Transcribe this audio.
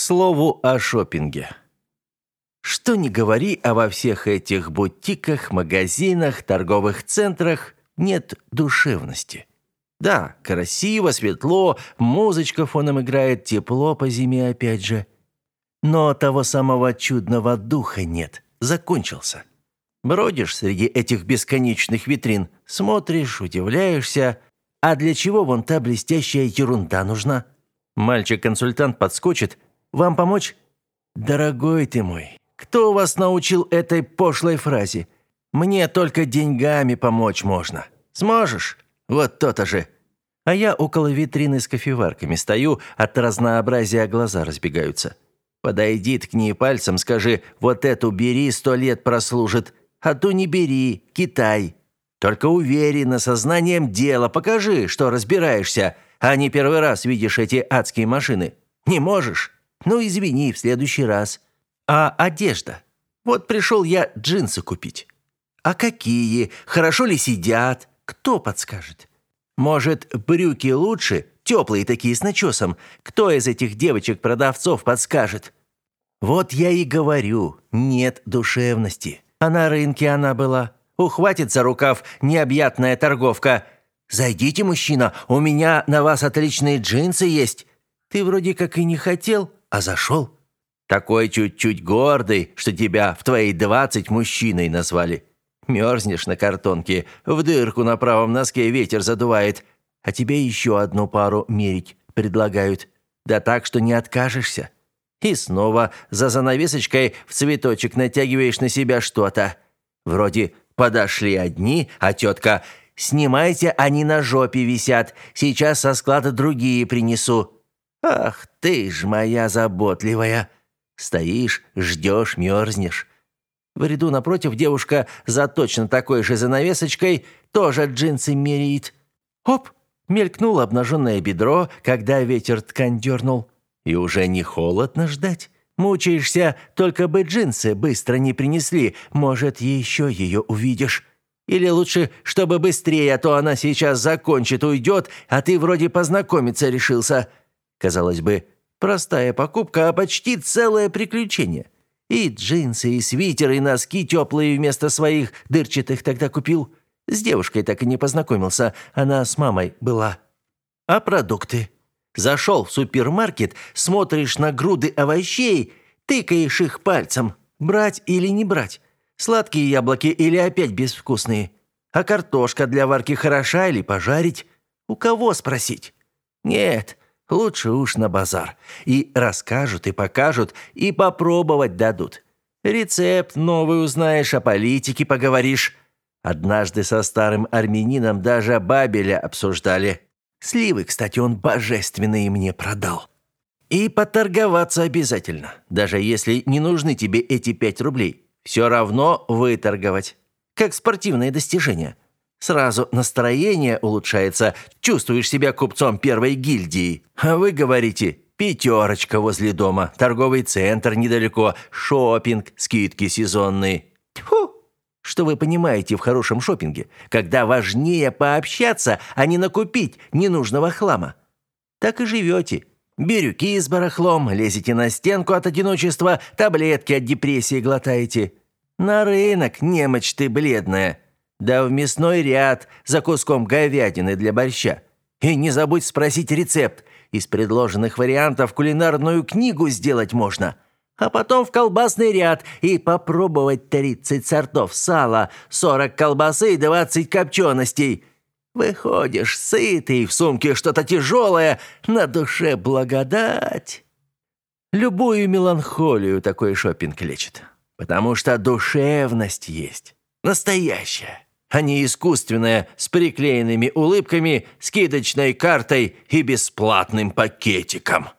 слову о шопинге. Что ни говори, а во всех этих бутиках, магазинах, торговых центрах нет душевности. Да, красиво, светло, музычка фоном играет, тепло по зиме опять же. Но того самого чудного духа нет, закончился. Бродишь среди этих бесконечных витрин, смотришь, удивляешься. А для чего вон та блестящая ерунда нужна? Мальчик-консультант подскочит. Вам помочь? Дорогой ты мой, кто вас научил этой пошлой фразе? Мне только деньгами помочь можно. Сможешь? Вот то-то же. А я около витрины с кофеварками стою, от разнообразия глаза разбегаются. Подойди, ткни пальцем, скажи, вот эту бери, 100 лет прослужит, а ту не бери, Китай. Только уверенно, сознанием дела, покажи, что разбираешься, а не первый раз видишь эти адские машины. Не можешь? Ну, извини, в следующий раз. А одежда? Вот пришел я джинсы купить. А какие? Хорошо ли сидят? Кто подскажет? Может, брюки лучше? Теплые такие с начесом. Кто из этих девочек-продавцов подскажет? Вот я и говорю, нет душевности. А на рынке она была. Ухватит за рукав необъятная торговка. «Зайдите, мужчина, у меня на вас отличные джинсы есть». Ты вроде как и не хотел, а зашел. Такой чуть-чуть гордый, что тебя в твои 20 мужчиной назвали. Мерзнешь на картонке, в дырку на правом носке ветер задувает, а тебе еще одну пару мерить предлагают. Да так, что не откажешься. И снова за занавесочкой в цветочек натягиваешь на себя что-то. Вроде подошли одни, а тетка «Снимайте, они на жопе висят, сейчас со склада другие принесу». Ах ты ж моя заботливая. Стоишь, ждешь, мерзнешь. В ряду напротив девушка за точно такой же занавесочкой тоже джинсы меряет. Оп! Мелькнуло обнаженное бедро, когда ветер ткань дернул. И уже не холодно ждать. Мучаешься, только бы джинсы быстро не принесли. Может, еще ее увидишь. Или лучше, чтобы быстрее, а то она сейчас закончит, уйдет, а ты вроде познакомиться решился. Казалось бы, простая покупка, а почти целое приключение. И джинсы, и свитер, и носки теплые вместо своих дырчатых тогда купил. С девушкой так и не познакомился, она с мамой была. А продукты? Зашел в супермаркет, смотришь на груды овощей, тыкаешь их пальцем. Брать или не брать? Сладкие яблоки или опять безвкусные? А картошка для варки хороша или пожарить? У кого спросить? Нет, лучше уж на базар. И расскажут, и покажут, и попробовать дадут. Рецепт новый узнаешь, о политике поговоришь. Однажды со старым армянином даже Бабеля обсуждали. Сливы, кстати, он божественные мне продал. И поторговаться обязательно, даже если не нужны тебе эти 5 рублей. Все равно выторговать. Как спортивное достижение. Сразу настроение улучшается, чувствуешь себя купцом первой гильдии. А вы говорите, 5 возле дома, торговый центр недалеко, шопинг, скидки сезонные. Тьфу! Что вы понимаете в хорошем шопинге, когда важнее пообщаться, а не накупить ненужного хлама? Так и живете. Бирюки с барахлом, лезете на стенку от одиночества, таблетки от депрессии глотаете. На рынок, немочь ты бледная. Да в мясной ряд за куском говядины для борща. И не забудь спросить рецепт. Из предложенных вариантов кулинарную книгу сделать можно. А потом в колбасный ряд и попробовать 30 сортов сала, 40 колбасы и 20 копченостей. Выходишь сытый, в сумке что-то тяжелое, на душе благодать. Любую меланхолию такой шопинг лечит, потому что душевность есть, настоящая, а не искусственная, с приклеенными улыбками, скидочной картой и бесплатным пакетиком.